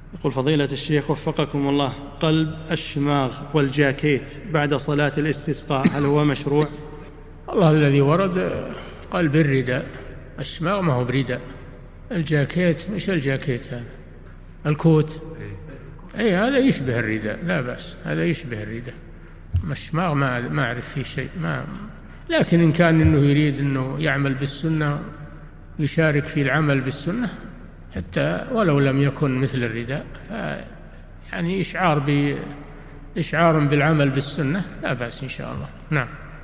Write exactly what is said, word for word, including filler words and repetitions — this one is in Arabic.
يقول فضيلة الشيخ وفقكم الله، قلب الشماغ والجاكيت بعد صلاة الاستسقاء هل هو مشروع؟ الله الذي ورد قلب الرداء، الشماغ ما هو برداء. الجاكيت مش الجاكيت هذا الكوت، اي هذا يشبه الرداء لا بأس، هذا يشبه الرداء. الشماغ ما ما أعرف فيه شيء، ما لكن إن كان إنه يريد إنه يعمل بالسنة يشارك في العمل بالسنة حتى ولو لم يكن مثل الرداء، يعني إشعار بإشعار بالعمل بالسنة لا بأس إن شاء الله. نعم.